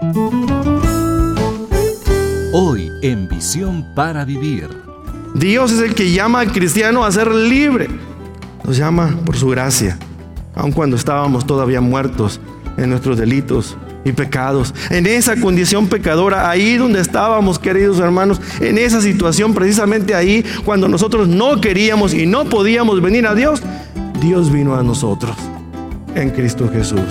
Hoy en Visión para Vivir. Dios es el que llama al cristiano a ser libre. Nos llama por su gracia, aun cuando estábamos todavía muertos en nuestros delitos y pecados. En esa condición pecadora, ahí donde estábamos, queridos hermanos, en esa situación, precisamente ahí, cuando nosotros no queríamos y no podíamos venir a Dios, Dios vino a nosotros en Cristo Jesús.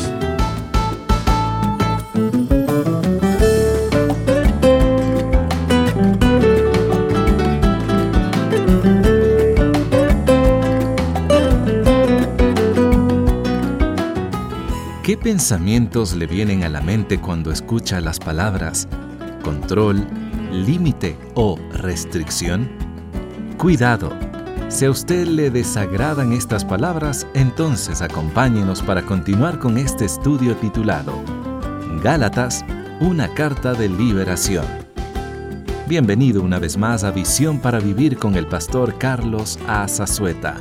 ¿Qué pensamientos le vienen a la mente cuando escucha las palabras control, límite o restricción? Cuidado, si a usted le desagradan estas palabras, entonces acompáñenos para continuar con este estudio titulado Gálatas, una carta de liberación. Bienvenido una vez más a Visión para Vivir con el pastor Carlos A. Zazueta.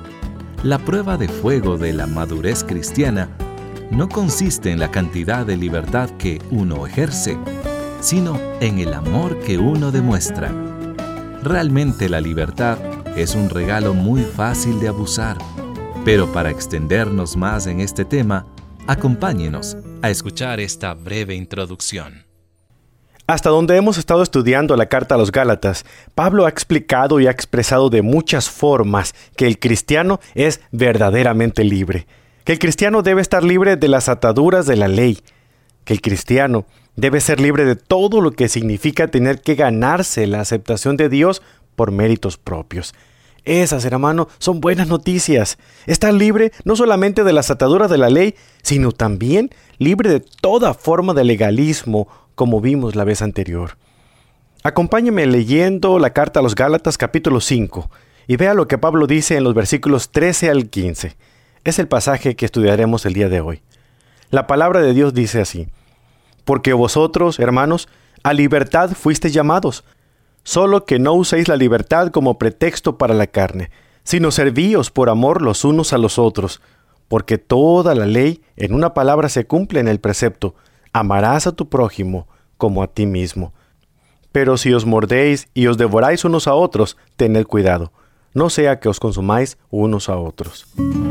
La prueba de fuego de la madurez cristiana no consiste en la cantidad de libertad que uno ejerce, sino en el amor que uno demuestra. Realmente la libertad es un regalo muy fácil de abusar, pero para extendernos más en este tema, acompáñenos a escuchar esta breve introducción. Hasta donde hemos estado estudiando la carta a los Gálatas, Pablo ha explicado y ha expresado de muchas formas que el cristiano es verdaderamente libre, que el cristiano debe estar libre de las ataduras de la ley, que el cristiano debe ser libre de todo lo que significa tener que ganarse la aceptación de Dios por méritos propios. Esas, hermano, son buenas noticias. Estar libre no solamente de las ataduras de la ley, sino también libre de toda forma de legalismo, como vimos la vez anterior. Acompáñeme leyendo la carta a los Gálatas capítulo 5 y vea lo que Pablo dice en los versículos 13 al 15. Es el pasaje que estudiaremos el día de hoy. La palabra de Dios dice así: porque vosotros, hermanos, a libertad fuisteis llamados, solo que no uséis la libertad como pretexto para la carne, sino servíos por amor los unos a los otros, porque toda la ley en una palabra se cumple en el precepto: amarás a tu prójimo como a ti mismo. Pero si os mordéis y os devoráis unos a otros, tened cuidado, no sea que os consumáis unos a otros.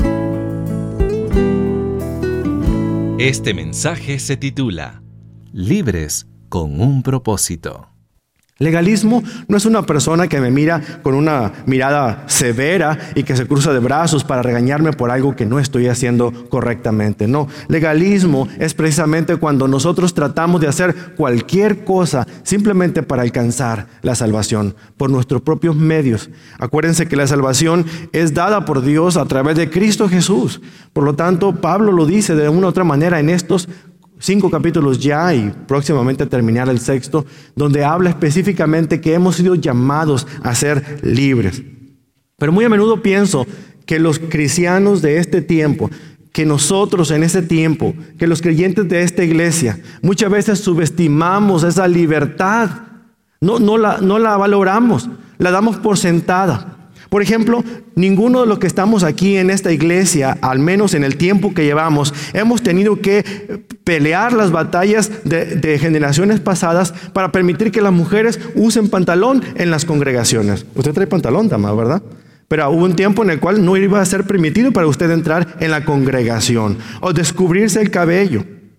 Este mensaje se titula Libres con un propósito. Legalismo no es una persona que me mira con una mirada severa y que se cruza de brazos para regañarme por algo que no estoy haciendo correctamente. No, legalismo es precisamente cuando nosotros tratamos de hacer cualquier cosa simplemente para alcanzar la salvación por nuestros propios medios. Acuérdense que la salvación es dada por Dios a través de Cristo Jesús. Por lo tanto, Pablo lo dice de una u otra manera en estos 5 capítulos ya y próximamente terminar el 6º, donde habla específicamente que hemos sido llamados a ser libres. Pero muy a menudo pienso que los cristianos de este tiempo, que nosotros en este tiempo, que los creyentes de esta iglesia, muchas veces subestimamos esa libertad, no la valoramos, la damos por sentada. Por ejemplo, ninguno de los que estamos aquí en esta iglesia, al menos en el tiempo que llevamos, hemos tenido que pelear las batallas de generaciones pasadas para permitir que las mujeres usen pantalón en las congregaciones. Usted trae pantalón, dama, ¿verdad? Pero hubo un tiempo en el cual no iba a ser permitido para usted entrar en la congregación o descubrirse el cabello.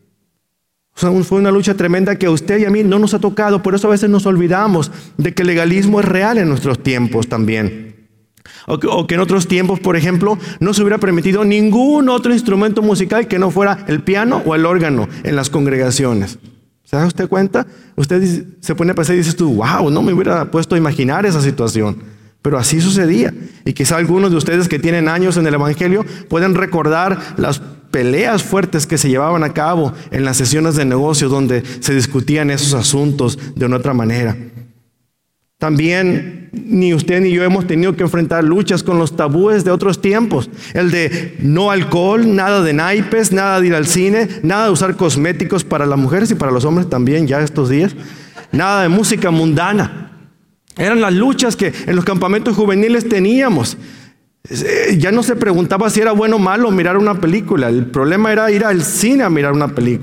O sea, fue una lucha tremenda que a usted y a mí no nos ha tocado. Por eso a veces nos olvidamos de que el legalismo es real en nuestros tiempos también. O que en otros tiempos, por ejemplo, no se hubiera permitido ningún otro instrumento musical que no fuera el piano o el órgano en las congregaciones. ¿Se da usted cuenta? Usted se pone a pensar y dices tú, wow, no me hubiera puesto a imaginar esa situación. Pero así sucedía. Y quizá algunos de ustedes que tienen años en el Evangelio pueden recordar las peleas fuertes que se llevaban a cabo en las sesiones de negocio donde se discutían esos asuntos de una otra manera. También ni usted ni yo hemos tenido que enfrentar luchas con los tabúes de otros tiempos. El de no alcohol, nada de naipes, nada de ir al cine, nada de usar cosméticos para las mujeres y para los hombres también ya estos días. Nada de música mundana. Eran las luchas que en los campamentos juveniles teníamos. Ya no se preguntaba si era bueno o malo mirar una película. El problema era ir al cine a mirar una película.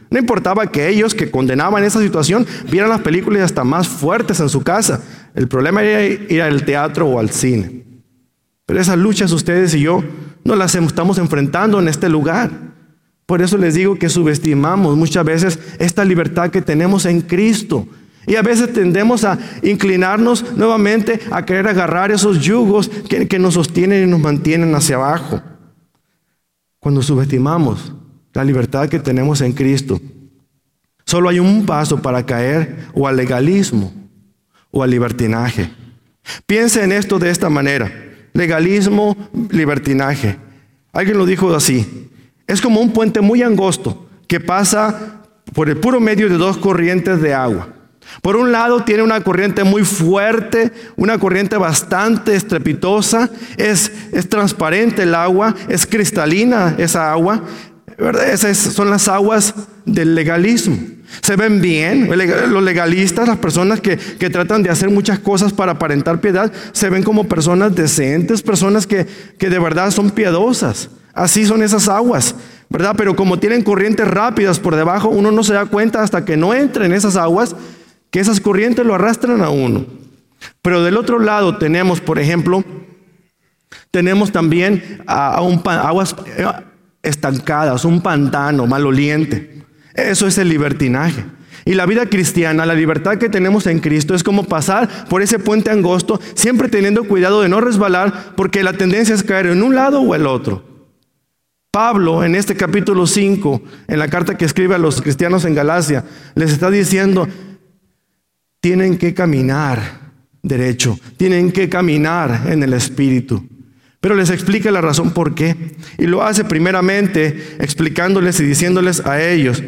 No importaba que ellos que condenaban esa situación vieran las películas hasta más fuertes en su casa. El problema era ir al teatro o al cine. Pero esas luchas ustedes y yo no las estamos enfrentando en este lugar. Por eso les digo que subestimamos muchas veces esta libertad que tenemos en Cristo. Y a veces tendemos a inclinarnos nuevamente a querer agarrar esos yugos que nos sostienen y nos mantienen hacia abajo. Cuando subestimamos la libertad que tenemos en Cristo, solo hay un paso para caer o al legalismo o al libertinaje. Piense en esto de esta manera: legalismo, libertinaje. Alguien lo dijo así: es como un puente muy angosto que pasa por el puro medio de dos corrientes de agua. Por un lado tiene una corriente muy fuerte, una corriente bastante estrepitosa, es transparente el agua, es cristalina esa agua, ¿verdad? Esas son las aguas del legalismo. Se ven bien, los legalistas, las personas que tratan de hacer muchas cosas para aparentar piedad, se ven como personas decentes, personas que de verdad son piadosas. Así son esas aguas, ¿verdad? Pero como tienen corrientes rápidas por debajo, uno no se da cuenta hasta que no entra en esas aguas, que esas corrientes lo arrastran a uno. Pero del otro lado tenemos, por ejemplo, tenemos también aguas estancadas, un pantano maloliente. Eso es el libertinaje. Y la vida cristiana, la libertad que tenemos en Cristo, es como pasar por ese puente angosto, siempre teniendo cuidado de no resbalar, porque la tendencia es caer en un lado o el otro. Pablo, en este capítulo 5, en la carta que escribe a los cristianos en Galacia, les está diciendo: tienen que caminar derecho, tienen que caminar en el Espíritu. Pero les explica la razón por qué. Y lo hace primeramente explicándoles y diciéndoles a ellos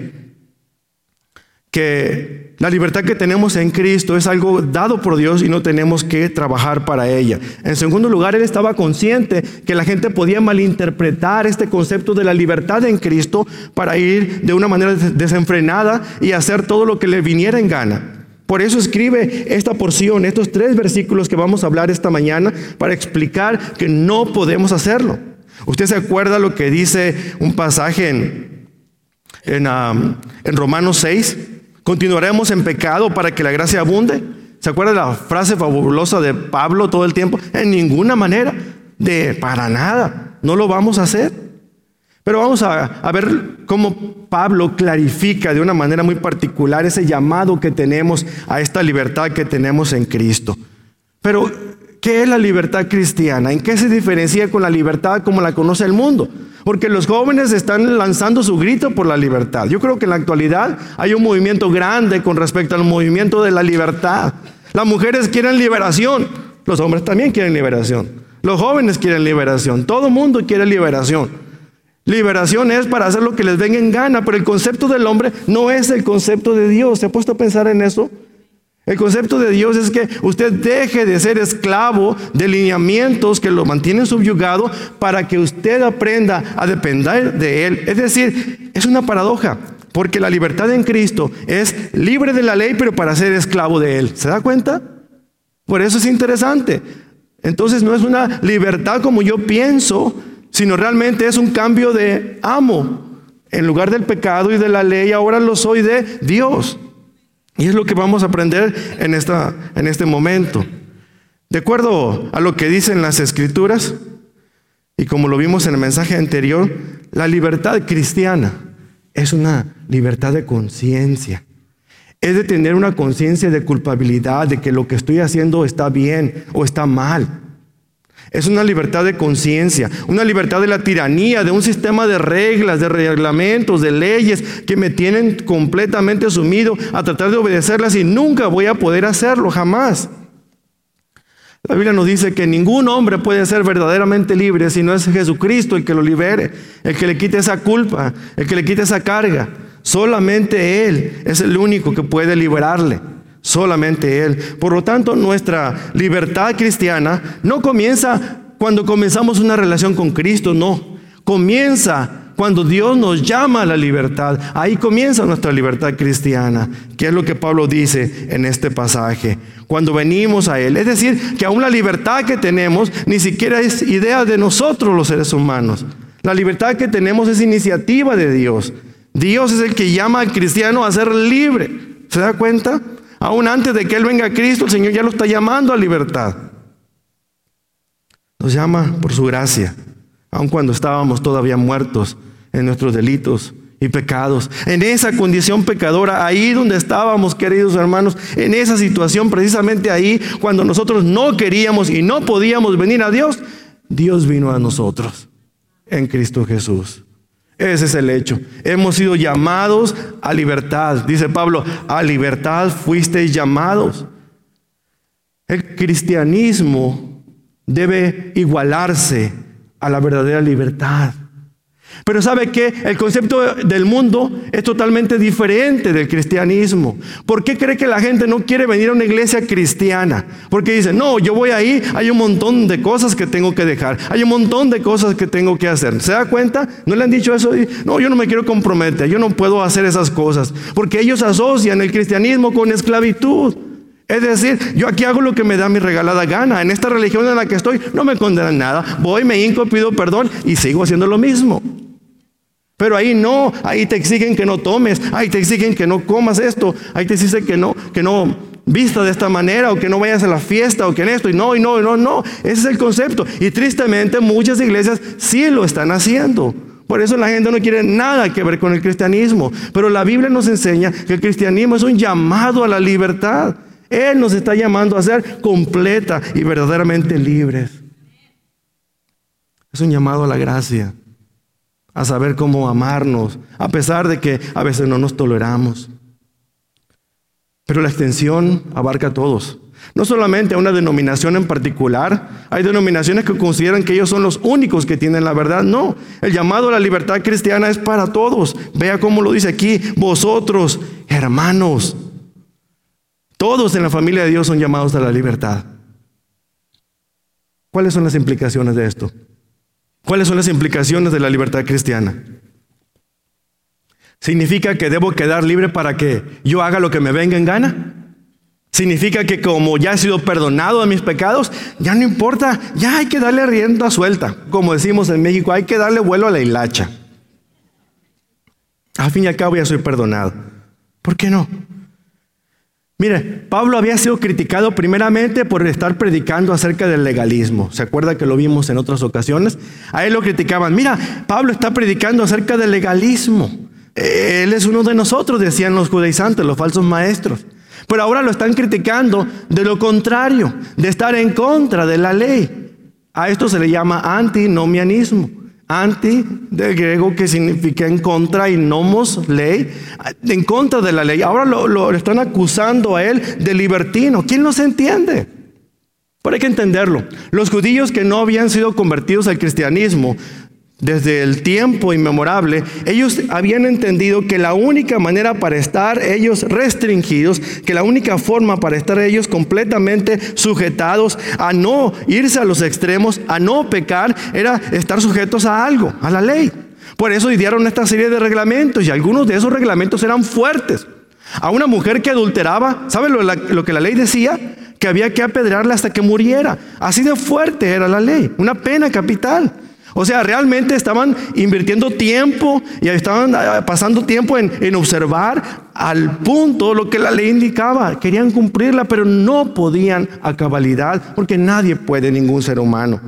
que la libertad que tenemos en Cristo es algo dado por Dios y no tenemos que trabajar para ella. En segundo lugar, él estaba consciente que la gente podía malinterpretar este concepto de la libertad en Cristo para ir de una manera desenfrenada y hacer todo lo que le viniera en gana. Por eso escribe esta porción, estos 3 versículos que vamos a hablar esta mañana, para explicar que no podemos hacerlo. ¿Usted se acuerda lo que dice un pasaje en Romanos 6? ¿Continuaremos en pecado para que la gracia abunde? ¿Se acuerda la frase fabulosa de Pablo todo el tiempo? En ninguna manera, para nada, no lo vamos a hacer. Pero vamos a ver cómo Pablo clarifica de una manera muy particular ese llamado que tenemos a esta libertad que tenemos en Cristo. Pero, ¿qué es la libertad cristiana? ¿En qué se diferencia con la libertad como la conoce el mundo? Porque los jóvenes están lanzando su grito por la libertad. Yo creo que en la actualidad hay un movimiento grande con respecto al movimiento de la libertad. Las mujeres quieren liberación, los hombres también quieren liberación. Los jóvenes quieren liberación, todo el mundo quiere liberación. Liberación es para hacer lo que les venga en gana, pero el concepto del hombre no es el concepto de Dios. ¿Se ha puesto a pensar en eso? El concepto de Dios es que usted deje de ser esclavo de lineamientos que lo mantienen subyugado para que usted aprenda a depender de Él. Es decir, es una paradoja, porque la libertad en Cristo es libre de la ley, pero para ser esclavo de Él. ¿Se da cuenta? Por eso es interesante. Entonces no es una libertad como yo pienso, sino realmente es un cambio de amo. En lugar del pecado y de la ley, ahora lo soy de Dios. Y es lo que vamos a aprender en este momento. De acuerdo a lo que dicen las Escrituras, y como lo vimos en el mensaje anterior, la libertad cristiana es una libertad de conciencia. Es de tener una conciencia de culpabilidad, de que lo que estoy haciendo está bien o está mal. Es una libertad de conciencia, una libertad de la tiranía, de un sistema de reglas, de reglamentos, de leyes que me tienen completamente sumido a tratar de obedecerlas y nunca voy a poder hacerlo, jamás. La Biblia nos dice que ningún hombre puede ser verdaderamente libre si no es Jesucristo el que lo libere, el que le quite esa culpa, el que le quite esa carga. Solamente Él es el único que puede liberarle. Solamente Él. Por lo tanto, nuestra libertad cristiana no comienza cuando comenzamos una relación con Cristo, no. Comienza cuando Dios nos llama a la libertad. Ahí comienza nuestra libertad cristiana, que es lo que Pablo dice en este pasaje. Cuando venimos a Él. Es decir, que aún la libertad que tenemos ni siquiera es idea de nosotros los seres humanos. La libertad que tenemos es iniciativa de Dios. Dios es el que llama al cristiano a ser libre. ¿Se da cuenta? Aún antes de que Él venga a Cristo, el Señor ya lo está llamando a libertad. Nos llama por su gracia, aun cuando estábamos todavía muertos en nuestros delitos y pecados. En esa condición pecadora, ahí donde estábamos, queridos hermanos, en esa situación, precisamente ahí, cuando nosotros no queríamos y no podíamos venir a Dios, Dios vino a nosotros en Cristo Jesús. Ese es el hecho. Hemos sido llamados a libertad. Dice Pablo, a libertad fuisteis llamados. El cristianismo debe igualarse a la verdadera libertad. Pero ¿sabe qué? El concepto del mundo es totalmente diferente del cristianismo. ¿Por qué cree que la gente no quiere venir a una iglesia cristiana? Porque dice, no, yo voy ahí, hay un montón de cosas que tengo que dejar, hay un montón de cosas que tengo que hacer. ¿Se da cuenta? ¿No le han dicho eso? No, yo no me quiero comprometer, yo no puedo hacer esas cosas. Porque ellos asocian el cristianismo con esclavitud. Es decir, yo aquí hago lo que me da mi regalada gana. En esta religión en la que estoy no me condenan nada. Voy, me hinco, pido perdón y sigo haciendo lo mismo. Pero ahí no, ahí te exigen que no tomes, ahí te exigen que no comas esto, ahí te dicen que no vista de esta manera, o que no vayas a la fiesta, o que en esto, y no. Ese es el concepto. Y tristemente muchas iglesias sí lo están haciendo. Por eso la gente no quiere nada que ver con el cristianismo. Pero la Biblia nos enseña que el cristianismo es un llamado a la libertad. Él nos está llamando a ser completa y verdaderamente libres. Es un llamado a la gracia, a saber cómo amarnos, a pesar de que a veces no nos toleramos. Pero la extensión abarca a todos, no solamente a una denominación en particular. Hay denominaciones que consideran que ellos son los únicos que tienen la verdad. No, el llamado a la libertad cristiana es para todos. Vea cómo lo dice aquí, vosotros, hermanos. Todos en la familia de Dios son llamados a la libertad. ¿Cuáles son las implicaciones de esto? ¿Cuáles son las implicaciones de la libertad cristiana? ¿Significa que debo quedar libre para que yo haga lo que me venga en gana? ¿Significa que como ya he sido perdonado de mis pecados, ya no importa, ya hay que darle rienda suelta? Como decimos en México, hay que darle vuelo a la hilacha. Al fin y al cabo ya soy perdonado. ¿Por qué no? Mire, Pablo había sido criticado primeramente por estar predicando acerca del legalismo. ¿Se acuerda que lo vimos en otras ocasiones? A él lo criticaban. Mira, Pablo está predicando acerca del legalismo. Él es uno de nosotros, decían los judaizantes, los falsos maestros. Pero ahora lo están criticando de lo contrario, de estar en contra de la ley. A esto se le llama antinomianismo. Anti, del griego, que significa en contra, y nomos, ley, en contra de la ley. Ahora lo están acusando a él de libertino. ¿Quién no se entiende? Pero hay que entenderlo. Los judíos que no habían sido convertidos al cristianismo desde el tiempo inmemorable, ellos habían entendido que la única manera para estar ellos restringidos, que la única forma para estar ellos completamente sujetados a no irse a los extremos, a no pecar, era estar sujetos a algo, a la ley. Por eso idearon esta serie de reglamentos, y algunos de esos reglamentos eran fuertes. A una mujer que adulteraba, ¿sabe lo que la ley decía? Que había que apedrearla hasta que muriera. Así de fuerte era la ley, una pena capital. O sea, realmente estaban invirtiendo tiempo y estaban pasando tiempo en observar al punto lo que la ley indicaba. Querían cumplirla, pero no podían a cabalidad, porque nadie puede, ningún ser humano.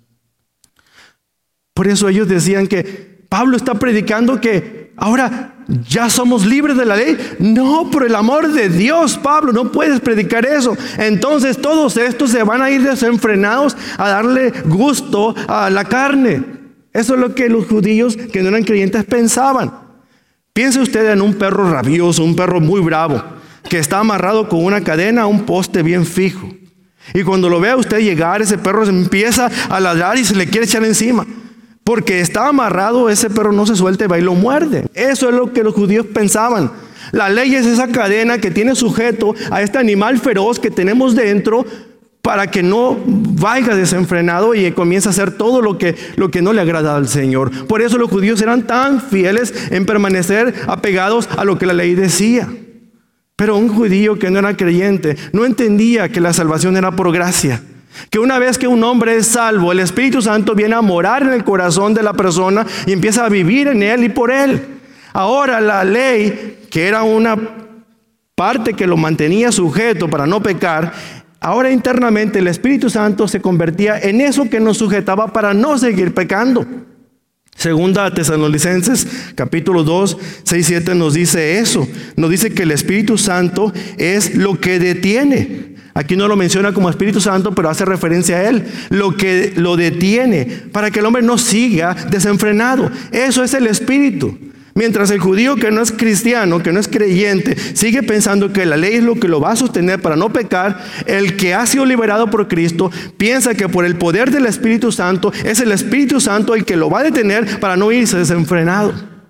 Por eso ellos decían que Pablo está predicando que ahora ya somos libres de la ley. No, por el amor de Dios, Pablo, no puedes predicar eso. Entonces todos estos se van a ir desenfrenados a darle gusto a la carne. Eso es lo que los judíos que no eran creyentes pensaban. Piense usted en un perro rabioso, un perro muy bravo, que está amarrado con una cadena a un poste bien fijo. Y cuando lo vea usted llegar, ese perro se empieza a ladrar y se le quiere echar encima. Porque está amarrado, ese perro no se suelta y va y lo muerde. Eso es lo que los judíos pensaban. La ley es esa cadena que tiene sujeto a este animal feroz que tenemos dentro, para que no vaya desenfrenado y comience a hacer todo lo que no le agrada al Señor. Por eso los judíos eran tan fieles en permanecer apegados a lo que la ley decía. Pero un judío que no era creyente no entendía que la salvación era por gracia. Que una vez que un hombre es salvo, el Espíritu Santo viene a morar en el corazón de la persona y empieza a vivir en él y por él. Ahora la ley, que era una parte que lo mantenía sujeto para no pecar, ahora internamente el Espíritu Santo se convertía en eso que nos sujetaba para no seguir pecando. Segunda Tesalonicenses capítulo 2, 6, 7 nos dice eso. Nos dice que el Espíritu Santo es lo que detiene. Aquí no lo menciona como Espíritu Santo, pero hace referencia a Él. Lo que lo detiene para que el hombre no siga desenfrenado. Eso es el Espíritu. Mientras el judío que no es cristiano, que no es creyente, sigue pensando que la ley es lo que lo va a sostener para no pecar, el que ha sido liberado por Cristo piensa que por el poder del Espíritu Santo es el Espíritu Santo el que lo va a detener para no irse desenfrenado.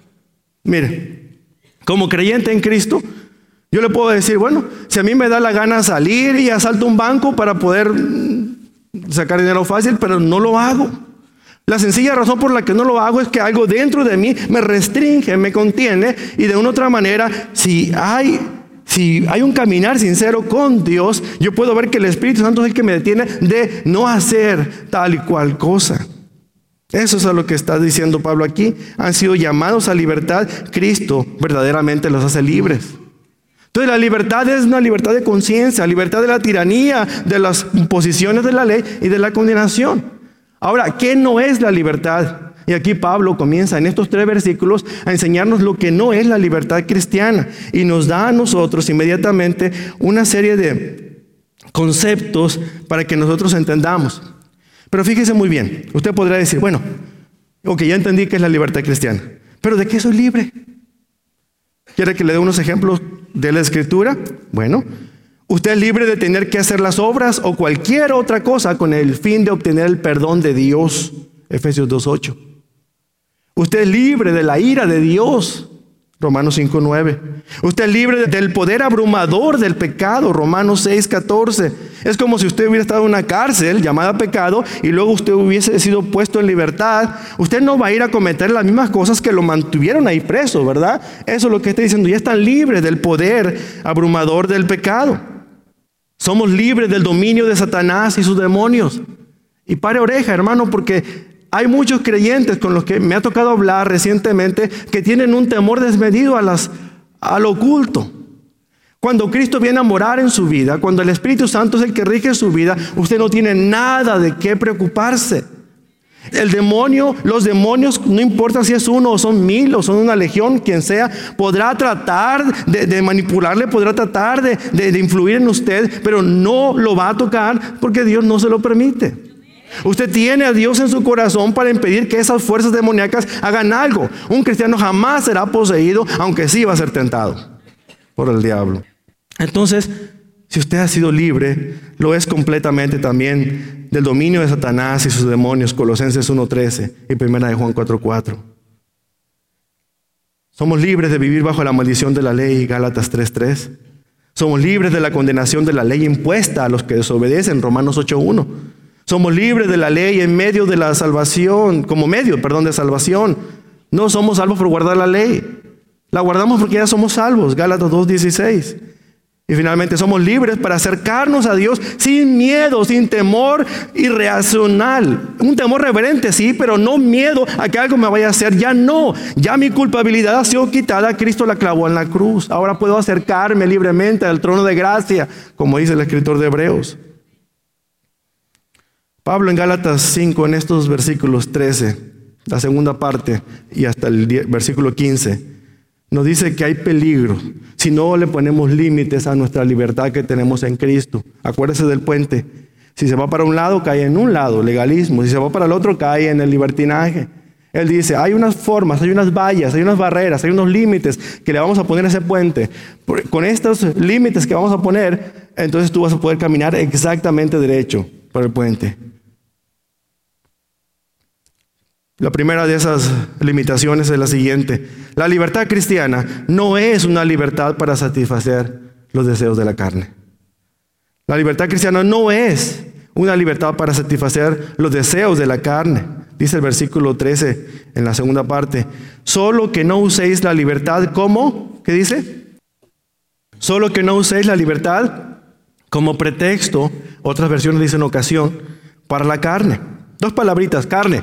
Mire, como creyente en Cristo, yo le puedo decir, bueno, si a mí me da la gana salir y asalto un banco para poder sacar dinero fácil, pero no lo hago. La sencilla razón por la que no lo hago es que algo dentro de mí me restringe, me contiene, y de una u otra manera, si hay un caminar sincero con Dios, yo puedo ver que el Espíritu Santo es el que me detiene de no hacer tal y cual cosa. Eso es a lo que está diciendo Pablo aquí. Han sido llamados a libertad. Cristo verdaderamente los hace libres. Entonces la libertad es una libertad de conciencia, libertad de la tiranía, de las imposiciones de la ley y de la condenación. Ahora, ¿qué no es la libertad? Y aquí Pablo comienza en estos 3 versículos a enseñarnos lo que no es la libertad cristiana. Y nos da a nosotros inmediatamente una serie de conceptos para que nosotros entendamos. Pero fíjese muy bien, usted podrá decir, bueno, ok, ya entendí qué es la libertad cristiana, pero ¿de qué soy libre? ¿Quiere que le dé unos ejemplos de la Escritura? Bueno, usted es libre de tener que hacer las obras o cualquier otra cosa con el fin de obtener el perdón de Dios. Efesios 2:8. Usted es libre de la ira de Dios. Romanos 5:9. Usted es libre del poder abrumador del pecado. Romanos 6:14. Es como si usted hubiera estado en una cárcel llamada pecado y luego usted hubiese sido puesto en libertad. Usted no va a ir a cometer las mismas cosas que lo mantuvieron ahí preso, ¿verdad? Eso es lo que está diciendo. Ya están libres del poder abrumador del pecado. Somos libres del dominio de Satanás y sus demonios. Y pare oreja, hermano, porque hay muchos creyentes con los que me ha tocado hablar recientemente que tienen un temor desmedido a lo oculto. Cuando Cristo viene a morar en su vida, cuando el Espíritu Santo es el que rige su vida, usted no tiene nada de qué preocuparse. El demonio, los demonios, no importa si es uno o son 1000 o son una legión, quien sea, podrá tratar de manipularle, podrá tratar de influir en usted, pero no lo va a tocar porque Dios no se lo permite. Usted tiene a Dios en su corazón para impedir que esas fuerzas demoníacas hagan algo. Un cristiano jamás será poseído, aunque sí va a ser tentado por el diablo. Entonces, si usted ha sido libre, lo es completamente también del dominio de Satanás y sus demonios. Colosenses 1:13 y 1 de Juan 4:4. Somos libres de vivir bajo la maldición de la ley. Gálatas 3:3. Somos libres de la condenación de la ley impuesta a los que desobedecen. Romanos 8:1. Somos libres de la ley en medio de la salvación, como medio, de salvación. No somos salvos por guardar la ley. La guardamos porque ya somos salvos. Gálatas 2:16. Y finalmente somos libres para acercarnos a Dios sin miedo, sin temor irracional. Un temor reverente, sí, pero no miedo a que algo me vaya a hacer. Ya no, ya mi culpabilidad ha sido quitada. Cristo la clavó en la cruz. Ahora puedo acercarme libremente al trono de gracia, como dice el escritor de Hebreos. Pablo en Gálatas 5, en estos versículos 13, la segunda parte y hasta el versículo 15, nos dice que hay peligro si no le ponemos límites a nuestra libertad que tenemos en Cristo. Acuérdese del puente. Si se va para un lado, cae en un lado, legalismo. Si se va para el otro, cae en el libertinaje. Él dice, hay unas formas, hay unas vallas, hay unas barreras, hay unos límites que le vamos a poner a ese puente. Con estos límites que vamos a poner, entonces tú vas a poder caminar exactamente derecho por el puente. La primera de esas limitaciones es la siguiente. La libertad cristiana no es una libertad para satisfacer los deseos de la carne. La libertad cristiana no es una libertad para satisfacer los deseos de la carne. Dice el versículo 13 en la segunda parte. Solo que no uséis la libertad como, ¿qué dice? Solo que no uséis la libertad como pretexto, otras versiones dicen ocasión, para la carne. 2 palabritas, carne.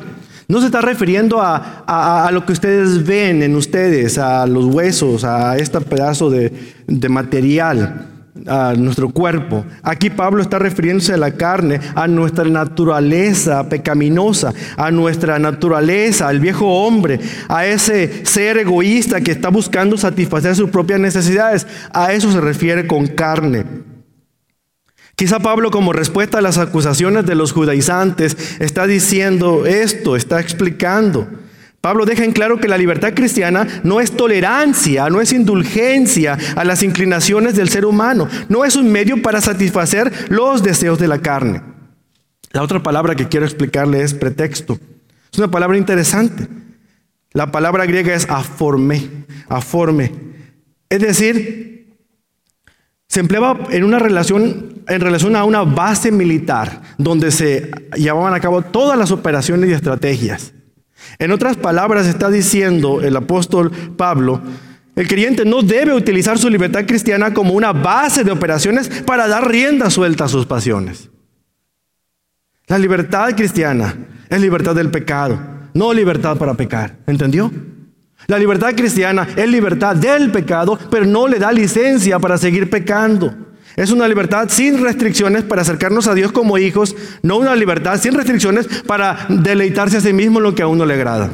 No se está refiriendo a lo que ustedes ven en ustedes, a los huesos, a este pedazo de material, a nuestro cuerpo. Aquí Pablo está refiriéndose a la carne, a nuestra naturaleza pecaminosa, a nuestra naturaleza, al viejo hombre, a ese ser egoísta que está buscando satisfacer sus propias necesidades. A eso se refiere con carne. Quizá Pablo, como respuesta a las acusaciones de los judaizantes, está diciendo esto, está explicando. Pablo deja en claro que la libertad cristiana no es tolerancia, no es indulgencia a las inclinaciones del ser humano, no es un medio para satisfacer los deseos de la carne. La otra palabra que quiero explicarle es pretexto. Es una palabra interesante. La palabra griega es aforme. Es decir, se empleaba en relación a una base militar donde se llevaban a cabo todas las operaciones y estrategias. En otras palabras, está diciendo el apóstol Pablo, el creyente no debe utilizar su libertad cristiana como una base de operaciones para dar rienda suelta a sus pasiones. La libertad cristiana es libertad del pecado, no libertad para pecar. ¿Entendió? La libertad cristiana es libertad del pecado, pero no le da licencia para seguir pecando. Es una libertad sin restricciones para acercarnos a Dios como hijos, no una libertad sin restricciones para deleitarse a sí mismo en lo que a uno le agrada.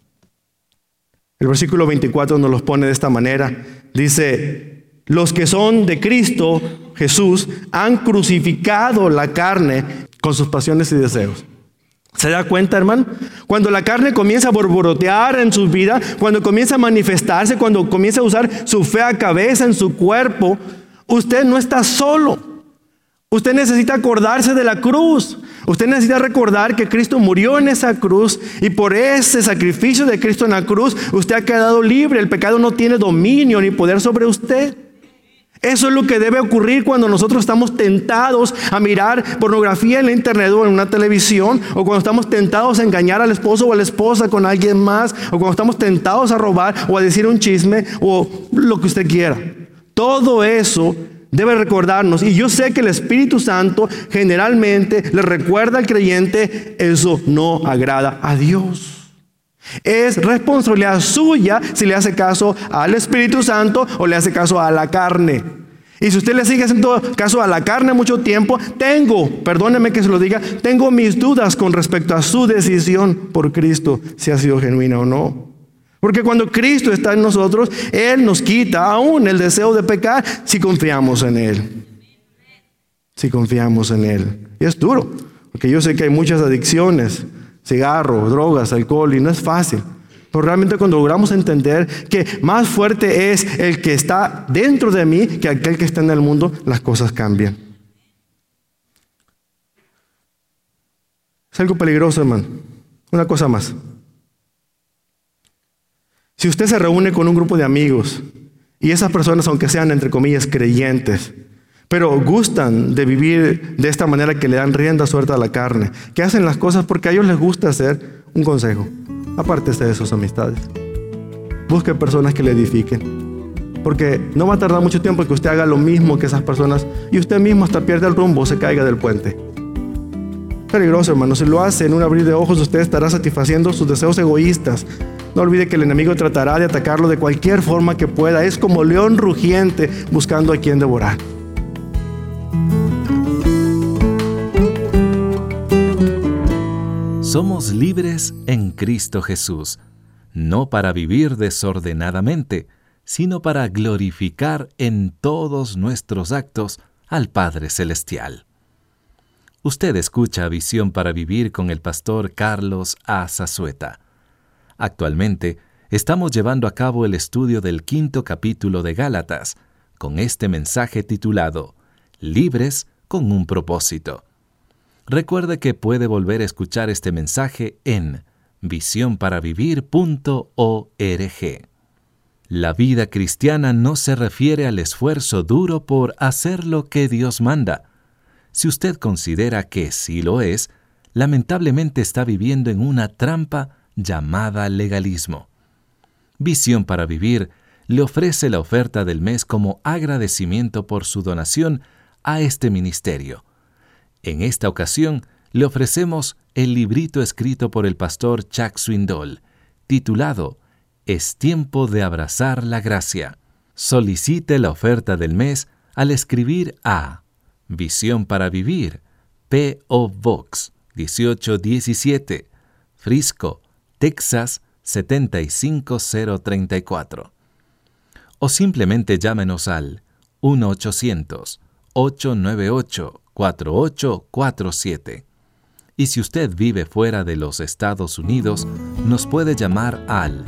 El versículo 24 nos los pone de esta manera. Dice, los que son de Cristo Jesús han crucificado la carne con sus pasiones y deseos. ¿Se da cuenta, hermano? Cuando la carne comienza a borborotear en su vida, cuando comienza a manifestarse, cuando comienza a usar su fea cabeza en su cuerpo, usted no está solo. Usted necesita acordarse de la cruz. Usted necesita recordar que Cristo murió en esa cruz y por ese sacrificio de Cristo en la cruz, usted ha quedado libre. El pecado no tiene dominio ni poder sobre usted. Eso es lo que debe ocurrir cuando nosotros estamos tentados a mirar pornografía en la internet o en una televisión, o cuando estamos tentados a engañar al esposo o a la esposa con alguien más, o cuando estamos tentados a robar o a decir un chisme o lo que usted quiera. Todo eso debe recordarnos, y yo sé que el Espíritu Santo generalmente le recuerda al creyente, eso no agrada a Dios. Es responsabilidad suya si le hace caso al Espíritu Santo o le hace caso a la carne. Y si usted le sigue haciendo caso a la carne mucho tiempo, perdóneme que se lo diga, tengo mis dudas con respecto a su decisión por Cristo, si ha sido genuina o no. Porque cuando Cristo está en nosotros, Él nos quita aún el deseo de pecar si confiamos en Él. Si confiamos en Él. Y es duro, porque yo sé que hay muchas adicciones, cigarro, drogas, alcohol, y no es fácil. Pero realmente cuando logramos entender que más fuerte es el que está dentro de mí que aquel que está en el mundo, las cosas cambian. Es algo peligroso, hermano. Una cosa más. Si usted se reúne con un grupo de amigos y esas personas, aunque sean entre comillas creyentes, pero gustan de vivir de esta manera que le dan rienda suelta a la carne, que hacen las cosas porque a ellos les gusta hacer, un consejo: apártese de sus amistades. Busque personas que le edifiquen, porque no va a tardar mucho tiempo que usted haga lo mismo que esas personas y usted mismo hasta pierde el rumbo, se caiga del puente. Peligroso, hermano. Si lo hace en un abrir de ojos, usted estará satisfaciendo sus deseos egoístas. No olvide que el enemigo tratará de atacarlo de cualquier forma que pueda. Es como león rugiente buscando a quien devorar. Somos libres en Cristo Jesús, no para vivir desordenadamente, sino para glorificar en todos nuestros actos al Padre Celestial. Usted escucha Visión para Vivir con el pastor Carlos A. Zazueta. Actualmente, estamos llevando a cabo el estudio del 5º capítulo de Gálatas, con este mensaje titulado Libres con un propósito. Recuerde que puede volver a escuchar este mensaje en visionparavivir.org. La vida cristiana no se refiere al esfuerzo duro por hacer lo que Dios manda. Si usted considera que sí lo es, lamentablemente está viviendo en una trampa llamada legalismo. Visión para Vivir le ofrece la oferta del mes como agradecimiento por su donación a este ministerio. En esta ocasión, le ofrecemos el librito escrito por el pastor Chuck Swindoll, titulado Es tiempo de abrazar la gracia. Solicite la oferta del mes al escribir a Visión para Vivir, P.O. Box 1817, Frisco, Texas 75034. O simplemente llámenos al 1-800-898-4847. Y si usted vive fuera de los Estados Unidos, nos puede llamar al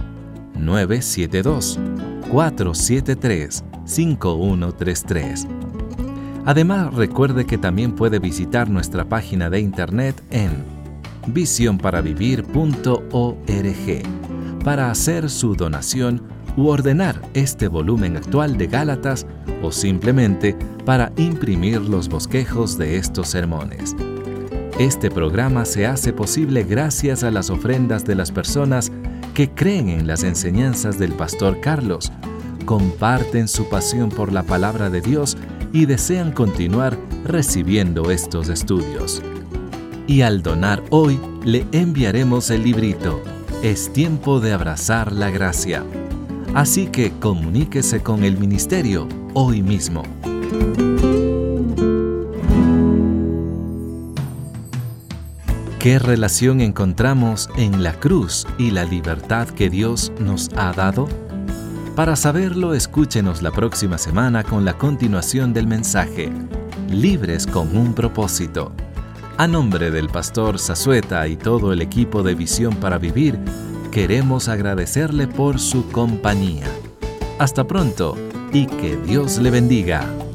972-473-5133. Además, recuerde que también puede visitar nuestra página de internet en visionparavivir.org para hacer su donación u ordenar este volumen actual de Gálatas o simplemente para imprimir los bosquejos de estos sermones. Este programa se hace posible gracias a las ofrendas de las personas que creen en las enseñanzas del pastor Carlos, comparten su pasión por la palabra de Dios y desean continuar recibiendo estos estudios. Y al donar hoy, le enviaremos el librito Es tiempo de abrazar la gracia. Así que comuníquese con el ministerio hoy mismo. ¿Qué relación encontramos en la cruz y la libertad que Dios nos ha dado? Para saberlo, escúchenos la próxima semana con la continuación del mensaje, Libres con un propósito. A nombre del pastor Zazueta y todo el equipo de Visión para Vivir, queremos agradecerle por su compañía. Hasta pronto y que Dios le bendiga.